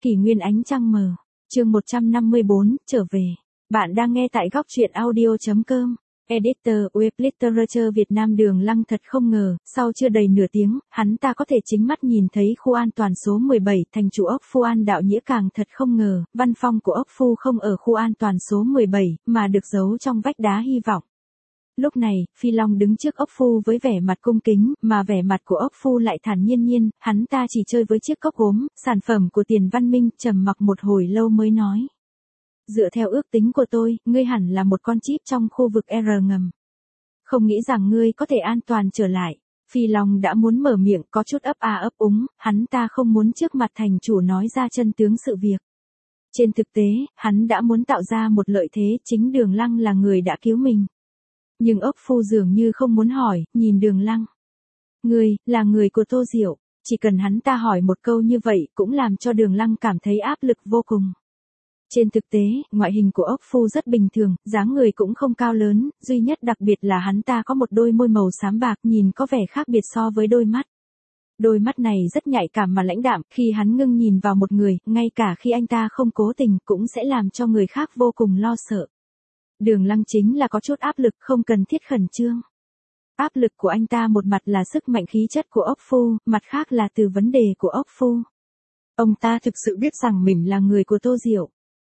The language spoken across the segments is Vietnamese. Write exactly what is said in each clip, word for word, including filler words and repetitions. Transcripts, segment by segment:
Kỷ nguyên ánh trăng mờ. Chương một trăm năm mươi bốn, trở về. Bạn đang nghe tại góc truyện audio.com. Editor Web Literature Việt Nam. Đường Lăng thật không ngờ, sau chưa đầy nửa tiếng, hắn ta có thể chính mắt nhìn thấy khu an toàn số mười bảy. Thành chủ ốc Phu An Đạo Nghĩa càng thật không ngờ, văn phòng của ốc Phu không ở khu an toàn số mười bảy, mà được giấu trong vách đá hy vọng. Lúc này, Phi Long đứng trước ốc Phu với vẻ mặt cung kính, mà vẻ mặt của ốc Phu lại thản nhiên nhiên, hắn ta chỉ chơi với chiếc cốc gốm, sản phẩm của Tiền Văn Minh, trầm mặc một hồi lâu mới nói. Dựa theo ước tính của tôi, ngươi hẳn là một con chip trong khu vực R ngầm. Không nghĩ rằng ngươi có thể an toàn trở lại. Phi Long đã muốn mở miệng, có chút ấp a ấp úng, hắn ta không muốn trước mặt thành chủ nói ra chân tướng sự việc. Trên thực tế, hắn đã muốn tạo ra một lợi thế, chính Đường Lăng là người đã cứu mình. Nhưng ốc Phu dường như không muốn hỏi, nhìn Đường Lăng. Ngươi, là người của Tô Diệu. Chỉ cần hắn ta hỏi một câu như vậy, cũng làm cho Đường Lăng cảm thấy áp lực vô cùng. Trên thực tế, ngoại hình của ốc Phu rất bình thường, dáng người cũng không cao lớn, duy nhất đặc biệt là hắn ta có một đôi môi màu xám bạc, nhìn có vẻ khác biệt so với đôi mắt. Đôi mắt này rất nhạy cảm mà lãnh đạm, khi hắn ngưng nhìn vào một người, ngay cả khi anh ta không cố tình, cũng sẽ làm cho người khác vô cùng lo sợ. Đường Lăng chính là có chút áp lực, không cần thiết khẩn trương. Áp lực của anh ta một mặt là sức mạnh khí chất của ốc Phu, mặt khác là từ vấn đề của ốc Phu. Ông ta thực sự biết rằng mình là người của Tô Diệu.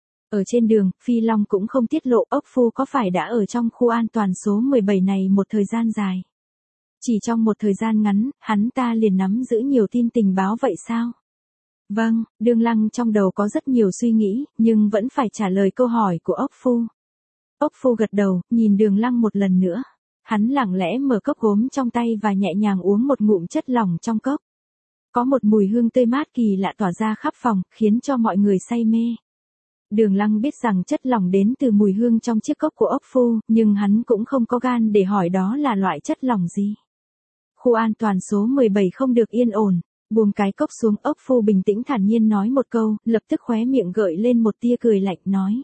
Ở trên đường, Phi Long cũng không tiết lộ ốc Phu có phải đã ở trong khu an toàn số mười bảy này một thời gian dài. Chỉ trong một thời gian ngắn, hắn ta liền nắm giữ nhiều tin tình báo vậy sao? Vâng, Đường Lăng trong đầu có rất nhiều suy nghĩ, nhưng vẫn phải trả lời câu hỏi của ốc Phu. Ốc Phu gật đầu, nhìn Đường Lăng một lần nữa. Hắn lặng lẽ mở cốc gốm trong tay và nhẹ nhàng uống một ngụm chất lỏng trong cốc. Có một mùi hương tươi mát kỳ lạ tỏa ra khắp phòng, khiến cho mọi người say mê. Đường Lăng biết rằng chất lỏng đến từ mùi hương trong chiếc cốc của ốc Phu, nhưng hắn cũng không có gan để hỏi đó là loại chất lỏng gì. Khu an toàn số mười bảy không được yên ổn, buông cái cốc xuống, ốc Phu bình tĩnh thản nhiên nói một câu, lập tức khóe miệng gợi lên một tia cười lạnh nói.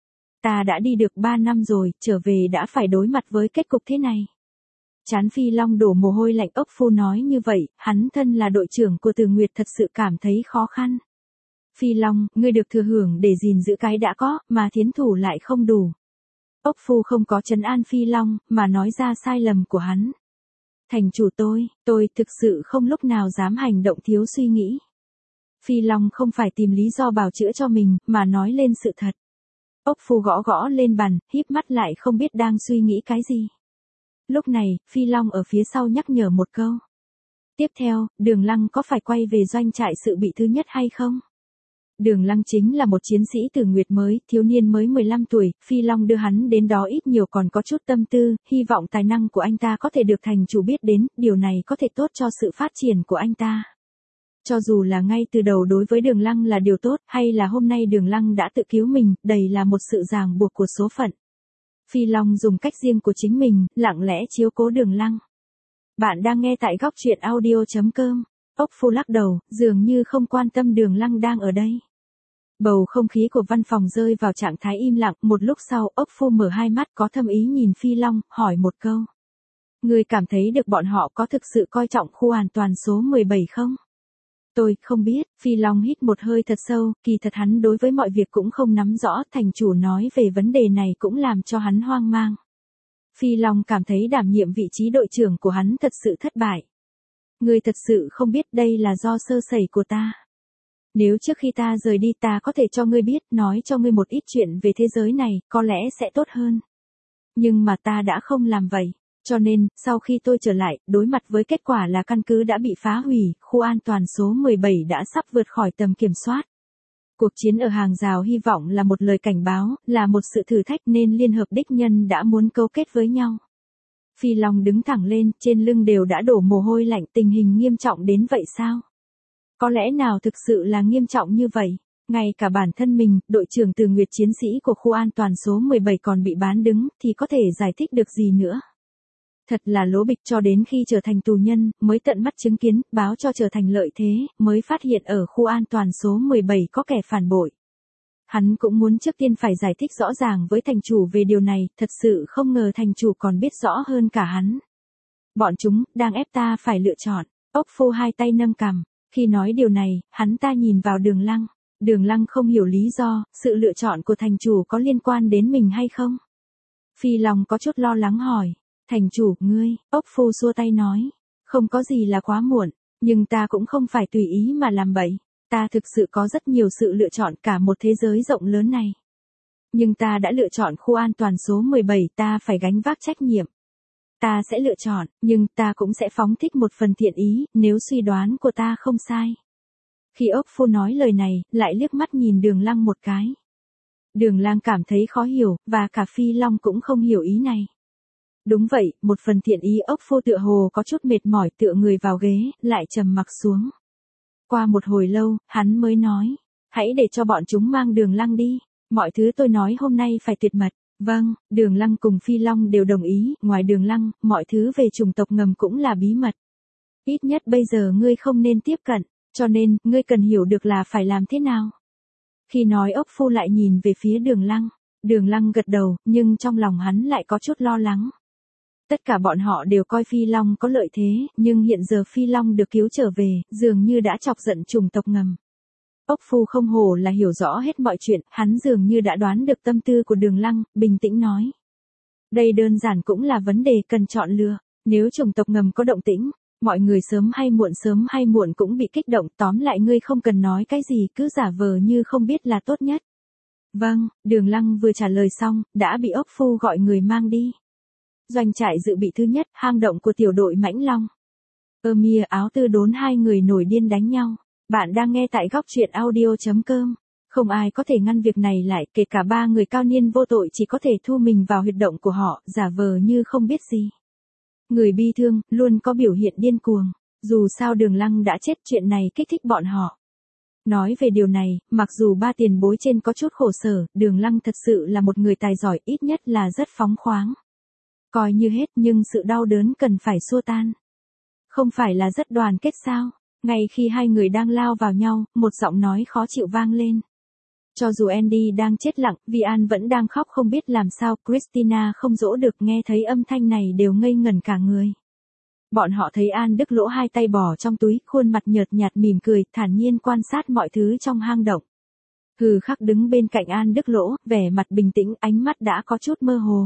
Ta đã đi được ba năm rồi, trở về đã phải đối mặt với kết cục thế này. Trán Phi Long đổ mồ hôi lạnh, ốc Phu nói như vậy, hắn thân là đội trưởng của Từ Nguyệt thật sự cảm thấy khó khăn. Phi Long, ngươi được thừa hưởng để gìn giữ cái đã có, mà thiến thủ lại không đủ. Ốc Phu không có trấn an Phi Long, mà nói ra sai lầm của hắn. Thành chủ tôi, tôi thực sự không lúc nào dám hành động thiếu suy nghĩ. Phi Long không phải tìm lý do bào chữa cho mình, mà nói lên sự thật. Ốc Phu gõ gõ lên bàn, híp mắt lại không biết đang suy nghĩ cái gì. Lúc này, Phi Long ở phía sau nhắc nhở một câu. Tiếp theo, Đường Lăng có phải quay về doanh trại sự bị thứ nhất hay không? Đường Lăng chính là một chiến sĩ Từ Nguyệt mới, thiếu niên mới mười lăm tuổi, Phi Long đưa hắn đến đó ít nhiều còn có chút tâm tư, hy vọng tài năng của anh ta có thể được thành chủ biết đến, điều này có thể tốt cho sự phát triển của anh ta. Cho dù là ngay từ đầu đối với Đường Lăng là điều tốt, hay là hôm nay Đường Lăng đã tự cứu mình, đầy là một sự ràng buộc của số phận. Phi Long dùng cách riêng của chính mình, lặng lẽ chiếu cố Đường Lăng. Bạn đang nghe tại góc truyện audio.com. Ốc Phu lắc đầu, dường như không quan tâm Đường Lăng đang ở đây. Bầu không khí của văn phòng rơi vào trạng thái im lặng, một lúc sau, ốc Phu mở hai mắt có thâm ý nhìn Phi Long, hỏi một câu. Ngươi cảm thấy được bọn họ có thực sự coi trọng khu an toàn số mười bảy không? Tôi không biết, Phi Long hít một hơi thật sâu, kỳ thật hắn đối với mọi việc cũng không nắm rõ, thành chủ nói về vấn đề này cũng làm cho hắn hoang mang. Phi Long cảm thấy đảm nhiệm vị trí đội trưởng của hắn thật sự thất bại. Ngươi thật sự không biết đây là do sơ sẩy của ta. Nếu trước khi ta rời đi ta có thể cho ngươi biết, nói cho ngươi một ít chuyện về thế giới này, có lẽ sẽ tốt hơn. Nhưng mà ta đã không làm vậy. Cho nên, sau khi tôi trở lại, đối mặt với kết quả là căn cứ đã bị phá hủy, khu an toàn số mười bảy đã sắp vượt khỏi tầm kiểm soát. Cuộc chiến ở hàng rào hy vọng là một lời cảnh báo, là một sự thử thách nên liên hợp đích nhân đã muốn cấu kết với nhau. Phi Long đứng thẳng lên, trên lưng đều đã đổ mồ hôi lạnh, tình hình nghiêm trọng đến vậy sao? Có lẽ nào thực sự là nghiêm trọng như vậy? Ngay cả bản thân mình, đội trưởng Từ Nguyệt chiến sĩ của khu an toàn số mười bảy còn bị bán đứng, thì có thể giải thích được gì nữa? Thật là lố bịch, cho đến khi trở thành tù nhân, mới tận mắt chứng kiến, báo cho trở thành lợi thế, mới phát hiện ở khu an toàn số mười bảy có kẻ phản bội. Hắn cũng muốn trước tiên phải giải thích rõ ràng với thành chủ về điều này, thật sự không ngờ thành chủ còn biết rõ hơn cả hắn. Bọn chúng, đang ép ta phải lựa chọn. Ốc Phu hai tay nâng cằm. Khi nói điều này, hắn ta nhìn vào Đường Lăng. Đường Lăng không hiểu lý do, sự lựa chọn của thành chủ có liên quan đến mình hay không? Phi Long có chút lo lắng hỏi. Thành chủ, ngươi, ốc phu xua tay nói. Không có gì là quá muộn, nhưng ta cũng không phải tùy ý mà làm bậy. Ta thực sự có rất nhiều sự lựa chọn cả một thế giới rộng lớn này. Nhưng ta đã lựa chọn khu an toàn số mười bảy, ta phải gánh vác trách nhiệm. Ta sẽ lựa chọn, nhưng ta cũng sẽ phóng thích một phần thiện ý, nếu suy đoán của ta không sai. Khi ốc phu nói lời này, lại liếc mắt nhìn Đường Lăng một cái. Đường Lăng cảm thấy khó hiểu, và cả Phi Long cũng không hiểu ý này. Đúng vậy, một phần thiện ý. Ốc phu tựa hồ có chút mệt mỏi, tựa người vào ghế, lại trầm mặc xuống. Qua một hồi lâu, hắn mới nói, hãy để cho bọn chúng mang Đường Lăng đi, mọi thứ tôi nói hôm nay phải tuyệt mật. Vâng, Đường Lăng cùng Phi Long đều đồng ý, ngoài Đường Lăng, mọi thứ về chủng tộc ngầm cũng là bí mật. Ít nhất bây giờ ngươi không nên tiếp cận, cho nên, ngươi cần hiểu được là phải làm thế nào. Khi nói ốc phu lại nhìn về phía Đường Lăng, Đường Lăng gật đầu, nhưng trong lòng hắn lại có chút lo lắng. Tất cả bọn họ đều coi Phi Long có lợi thế, nhưng hiện giờ Phi Long được cứu trở về, dường như đã chọc giận chủng tộc ngầm. Ốc phu không hổ là hiểu rõ hết mọi chuyện, hắn dường như đã đoán được tâm tư của Đường Lăng, bình tĩnh nói. Đây đơn giản cũng là vấn đề cần chọn lựa, nếu chủng tộc ngầm có động tĩnh, mọi người sớm hay muộn sớm hay muộn cũng bị kích động, tóm lại ngươi không cần nói cái gì, cứ giả vờ như không biết là tốt nhất. Vâng, Đường Lăng vừa trả lời xong, đã bị ốc phu gọi người mang đi. Doanh trại dự bị thứ nhất, hang động của tiểu đội Mãnh Long. Ơ-mia, Áo Tư Đốn hai người nổi điên đánh nhau. Bạn đang nghe tại góc truyện audio chấm com. Không ai có thể ngăn việc này lại, kể cả ba người cao niên vô tội chỉ có thể thu mình vào huyệt động của họ, giả vờ như không biết gì. Người bi thương, luôn có biểu hiện điên cuồng. Dù sao Đường Lăng đã chết, chuyện này kích thích bọn họ. Nói về điều này, mặc dù ba tiền bối trên có chút khổ sở, Đường Lăng thật sự là một người tài giỏi, ít nhất là rất phóng khoáng. Coi như hết, nhưng sự đau đớn cần phải xua tan. Không phải là rất đoàn kết sao? Ngay khi hai người đang lao vào nhau, một giọng nói khó chịu vang lên. Cho dù Andy đang chết lặng, Vian vẫn đang khóc không biết làm sao, Christina không dỗ được, nghe thấy âm thanh này đều ngây ngẩn cả người. Bọn họ thấy An Đức Lỗ hai tay bỏ trong túi, khuôn mặt nhợt nhạt mỉm cười, thản nhiên quan sát mọi thứ trong hang động. Hừ Khắc đứng bên cạnh An Đức Lỗ, vẻ mặt bình tĩnh, ánh mắt đã có chút mơ hồ.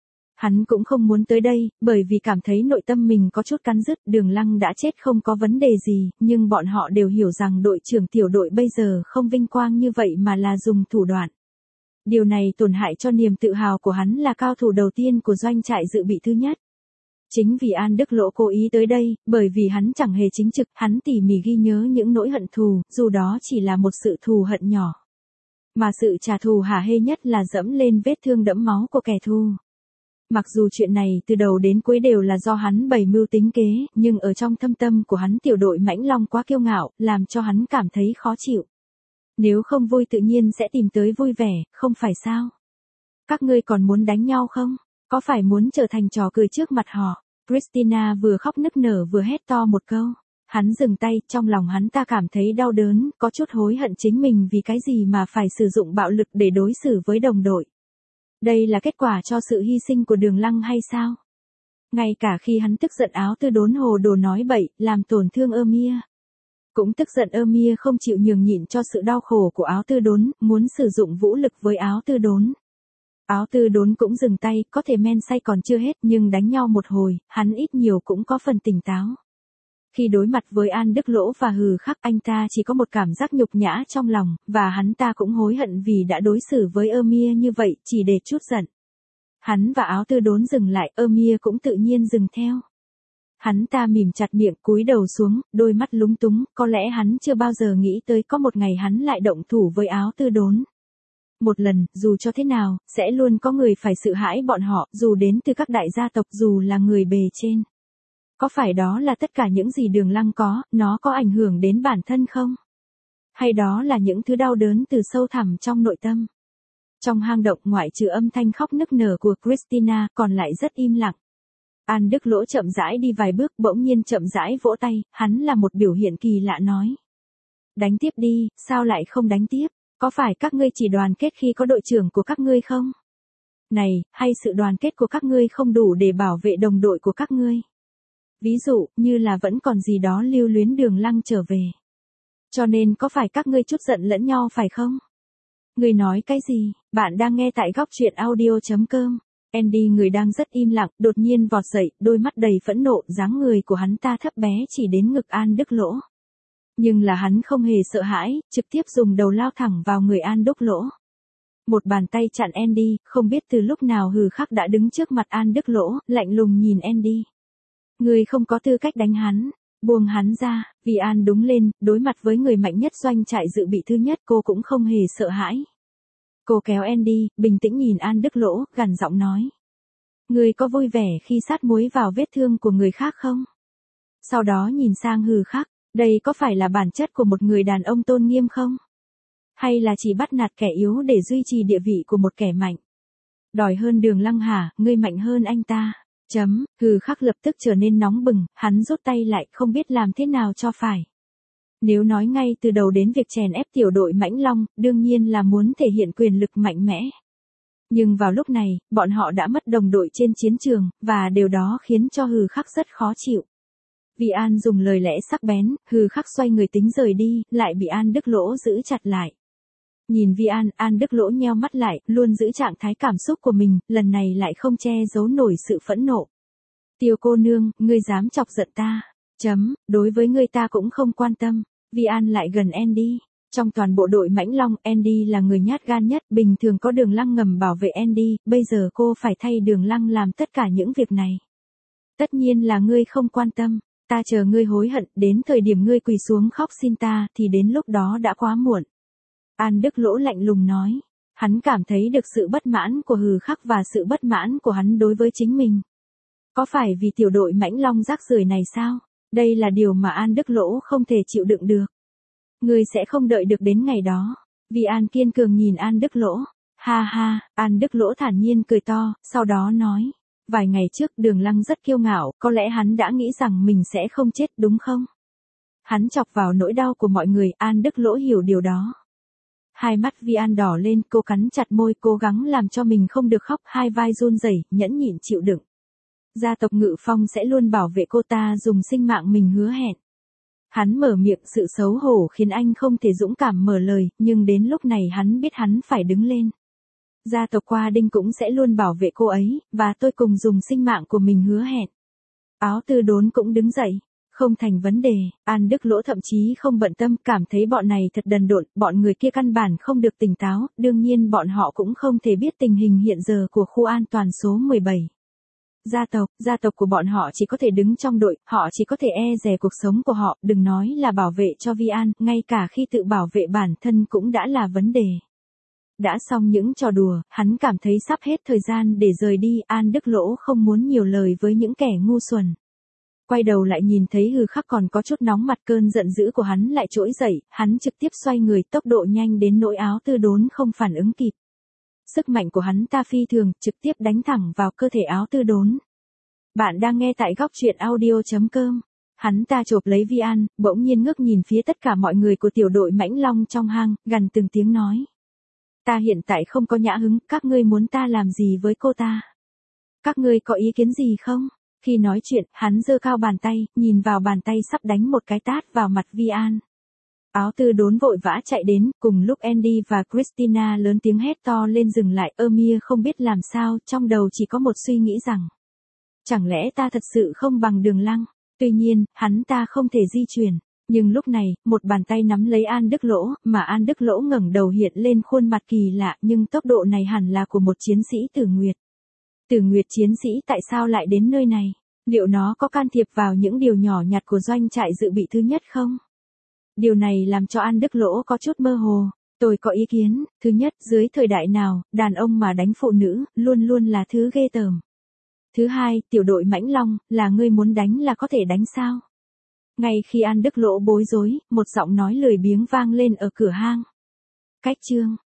Hắn cũng không muốn tới đây, bởi vì cảm thấy nội tâm mình có chút cắn rứt. Đường Lăng đã chết không có vấn đề gì, nhưng bọn họ đều hiểu rằng đội trưởng tiểu đội bây giờ không vinh quang như vậy mà là dùng thủ đoạn. Điều này tổn hại cho niềm tự hào của hắn là cao thủ đầu tiên của doanh trại dự bị thứ nhất. Chính vì An Đức Lỗ cố ý tới đây, bởi vì hắn chẳng hề chính trực, hắn tỉ mỉ ghi nhớ những nỗi hận thù, dù đó chỉ là một sự thù hận nhỏ. Mà sự trả thù hả hê nhất là dẫm lên vết thương đẫm máu của kẻ thù. Mặc dù chuyện này từ đầu đến cuối đều là do hắn bày mưu tính kế, nhưng ở trong thâm tâm của hắn tiểu đội Mãnh Long quá kiêu ngạo, làm cho hắn cảm thấy khó chịu. Nếu không vui tự nhiên sẽ tìm tới vui vẻ, không phải sao? Các ngươi còn muốn đánh nhau không? Có phải muốn trở thành trò cười trước mặt họ? Christina vừa khóc nức nở vừa hét to một câu. Hắn dừng tay, trong lòng hắn ta cảm thấy đau đớn, có chút hối hận chính mình vì cái gì mà phải sử dụng bạo lực để đối xử với đồng đội. Đây là kết quả cho sự hy sinh của Đường Lăng hay sao? Ngay cả khi hắn tức giận, Áo Tư Đốn hồ đồ nói bậy, làm tổn thương Ơ-mia. Cũng tức giận Ơ-mia không chịu nhường nhịn cho sự đau khổ của Áo Tư Đốn, muốn sử dụng vũ lực với Áo Tư Đốn. Áo Tư Đốn cũng dừng tay, có thể men say còn chưa hết, nhưng đánh nhau một hồi, hắn ít nhiều cũng có phần tỉnh táo. Khi đối mặt với An Đức Lỗ và Hừ Khắc, anh ta chỉ có một cảm giác nhục nhã trong lòng, và hắn ta cũng hối hận vì đã đối xử với Ơ-mia như vậy, chỉ để trút giận. Hắn và Áo Tư Đốn dừng lại, Ơ-mia cũng tự nhiên dừng theo. Hắn ta mỉm chặt miệng, cúi đầu xuống, đôi mắt lúng túng, có lẽ hắn chưa bao giờ nghĩ tới có một ngày hắn lại động thủ với Áo Tư Đốn. Một lần, dù cho thế nào, sẽ luôn có người phải sợ hãi bọn họ, dù đến từ các đại gia tộc, dù là người bề trên. Có phải đó là tất cả những gì Đường Lăng có, nó có ảnh hưởng đến bản thân không? Hay đó là những thứ đau đớn từ sâu thẳm trong nội tâm? Trong hang động, ngoại trừ âm thanh khóc nức nở của Christina, còn lại rất im lặng. An Đức Lỗ chậm rãi đi vài bước, bỗng nhiên chậm rãi vỗ tay, hắn là một biểu hiện kỳ lạ nói. Đánh tiếp đi, sao lại không đánh tiếp? Có phải các ngươi chỉ đoàn kết khi có đội trưởng của các ngươi không? Này, hay sự đoàn kết của các ngươi không đủ để bảo vệ đồng đội của các ngươi? Ví dụ, như là vẫn còn gì đó lưu luyến Đường Lăng trở về. Cho nên có phải các ngươi chút giận lẫn nhau phải không? Ngươi nói cái gì? Bạn đang nghe tại góc truyện audio.com. Andy người đang rất im lặng, đột nhiên vọt dậy, đôi mắt đầy phẫn nộ, dáng người của hắn ta thấp bé chỉ đến ngực An Đức Lỗ. Nhưng là hắn không hề sợ hãi, trực tiếp dùng đầu lao thẳng vào người An Đức Lỗ. Một bàn tay chặn Andy, không biết từ lúc nào Hừ Khắc đã đứng trước mặt An Đức Lỗ, lạnh lùng nhìn Andy. Ngươi không có tư cách đánh hắn, buông hắn ra. Vi An đúng lên, đối mặt với người mạnh nhất doanh trại dự bị thứ nhất, cô cũng không hề sợ hãi. Cô kéo Andy, bình tĩnh nhìn An Đức Lỗ, gằn giọng nói. Ngươi có vui vẻ khi sát muối vào vết thương của người khác không? Sau đó nhìn sang Hừ Khắc, đây có phải là bản chất của một người đàn ông tôn nghiêm không? Hay là chỉ bắt nạt kẻ yếu để duy trì địa vị của một kẻ mạnh? Đòi hơn Đường Lăng hả, ngươi mạnh hơn anh ta. Chấm, Hừ Khắc lập tức trở nên nóng bừng, hắn rút tay lại, không biết làm thế nào cho phải. Nếu nói ngay từ đầu đến việc chèn ép tiểu đội Mãnh Long, đương nhiên là muốn thể hiện quyền lực mạnh mẽ. Nhưng vào lúc này, bọn họ đã mất đồng đội trên chiến trường, và điều đó khiến cho Hừ Khắc rất khó chịu. Vi An dùng lời lẽ sắc bén, Hừ Khắc xoay người tính rời đi, lại bị An Đức Lỗ giữ chặt lại. Nhìn Vi An, An Đức Lỗ nheo mắt lại, luôn giữ trạng thái cảm xúc của mình, lần này lại không che giấu nổi sự phẫn nộ. Tiêu cô nương, ngươi dám chọc giận ta. Chấm, đối với ngươi ta cũng không quan tâm. Vi An lại gần Andy. Trong toàn bộ đội Mãnh Long, Andy là người nhát gan nhất, bình thường có Đường Lăng ngầm bảo vệ Andy, bây giờ cô phải thay Đường Lăng làm tất cả những việc này. Tất nhiên là ngươi không quan tâm, ta chờ ngươi hối hận, đến thời điểm ngươi quỳ xuống khóc xin ta, thì đến lúc đó đã quá muộn. An Đức Lỗ lạnh lùng nói, hắn cảm thấy được sự bất mãn của Hừ Khắc và sự bất mãn của hắn đối với chính mình. Có phải vì tiểu đội Mãnh Long rác rưởi này sao? Đây là điều mà An Đức Lỗ không thể chịu đựng được. Ngươi sẽ không đợi được đến ngày đó. Vi An kiên cường nhìn An Đức Lỗ. Ha ha, An Đức Lỗ thản nhiên cười to, sau đó nói. Vài ngày trước Đường Lăng rất kiêu ngạo, có lẽ hắn đã nghĩ rằng mình sẽ không chết đúng không? Hắn chọc vào nỗi đau của mọi người, An Đức Lỗ hiểu điều đó. Hai mắt Vi An đỏ lên, cô cắn chặt môi, cố gắng làm cho mình không được khóc, hai vai run rẩy, nhẫn nhịn chịu đựng. Gia tộc Ngự Phong sẽ luôn bảo vệ cô ta, dùng sinh mạng mình hứa hẹn. Hắn mở miệng, sự xấu hổ khiến anh không thể dũng cảm mở lời, nhưng đến lúc này hắn biết hắn phải đứng lên. Gia tộc Qua Đinh cũng sẽ luôn bảo vệ cô ấy, và tôi cùng dùng sinh mạng của mình hứa hẹn. Áo Tư Đốn cũng đứng dậy. Không thành vấn đề, An Đức Lỗ thậm chí không bận tâm, cảm thấy bọn này thật đần độn, bọn người kia căn bản không được tỉnh táo, đương nhiên bọn họ cũng không thể biết tình hình hiện giờ của khu an toàn số mười bảy. Gia tộc, gia tộc của bọn họ chỉ có thể đứng trong đội, họ chỉ có thể e dè cuộc sống của họ, đừng nói là bảo vệ cho Vi An, ngay cả khi tự bảo vệ bản thân cũng đã là vấn đề. Đã xong những trò đùa, hắn cảm thấy sắp hết thời gian để rời đi, An Đức Lỗ không muốn nhiều lời với những kẻ ngu xuẩn. Quay đầu lại nhìn thấy Hừ Khắc còn có chút nóng mặt, cơn giận dữ của hắn lại trỗi dậy, hắn trực tiếp xoay người, tốc độ nhanh đến nỗi Áo Tư Đốn không phản ứng kịp. Sức mạnh của hắn ta phi thường, trực tiếp đánh thẳng vào cơ thể Áo Tư Đốn. Bạn đang nghe tại góc truyện audio.com. Hắn ta chộp lấy Vi An, bỗng nhiên ngước nhìn phía tất cả mọi người của tiểu đội Mãnh Long trong hang, gằn từng tiếng nói. Ta hiện tại không có nhã hứng, các ngươi muốn ta làm gì với cô ta? Các ngươi có ý kiến gì không? Khi nói chuyện, hắn giơ cao bàn tay, nhìn vào bàn tay sắp đánh một cái tát vào mặt Vi An. Áo Tư Đốn vội vã chạy đến, cùng lúc Andy và Christina lớn tiếng hét to lên dừng lại, Amir không biết làm sao, trong đầu chỉ có một suy nghĩ rằng. Chẳng lẽ ta thật sự không bằng Đường Lăng? Tuy nhiên, hắn ta không thể di chuyển. Nhưng lúc này, một bàn tay nắm lấy An Đức Lỗ, mà An Đức Lỗ ngẩng đầu hiện lên khuôn mặt kỳ lạ, nhưng tốc độ này hẳn là của một chiến sĩ Tử Nguyệt. Tử Nguyệt chiến sĩ tại sao lại đến nơi này? Liệu nó có can thiệp vào những điều nhỏ nhặt của doanh trại dự bị thứ nhất không? Điều này làm cho An Đức Lỗ có chút mơ hồ. Tôi có ý kiến, thứ nhất, dưới thời đại nào, đàn ông mà đánh phụ nữ, luôn luôn là thứ ghê tởm. Thứ hai, tiểu đội Mãnh Long, là ngươi muốn đánh là có thể đánh sao? Ngay khi An Đức Lỗ bối rối, một giọng nói lười biếng vang lên ở cửa hang. Cách chương,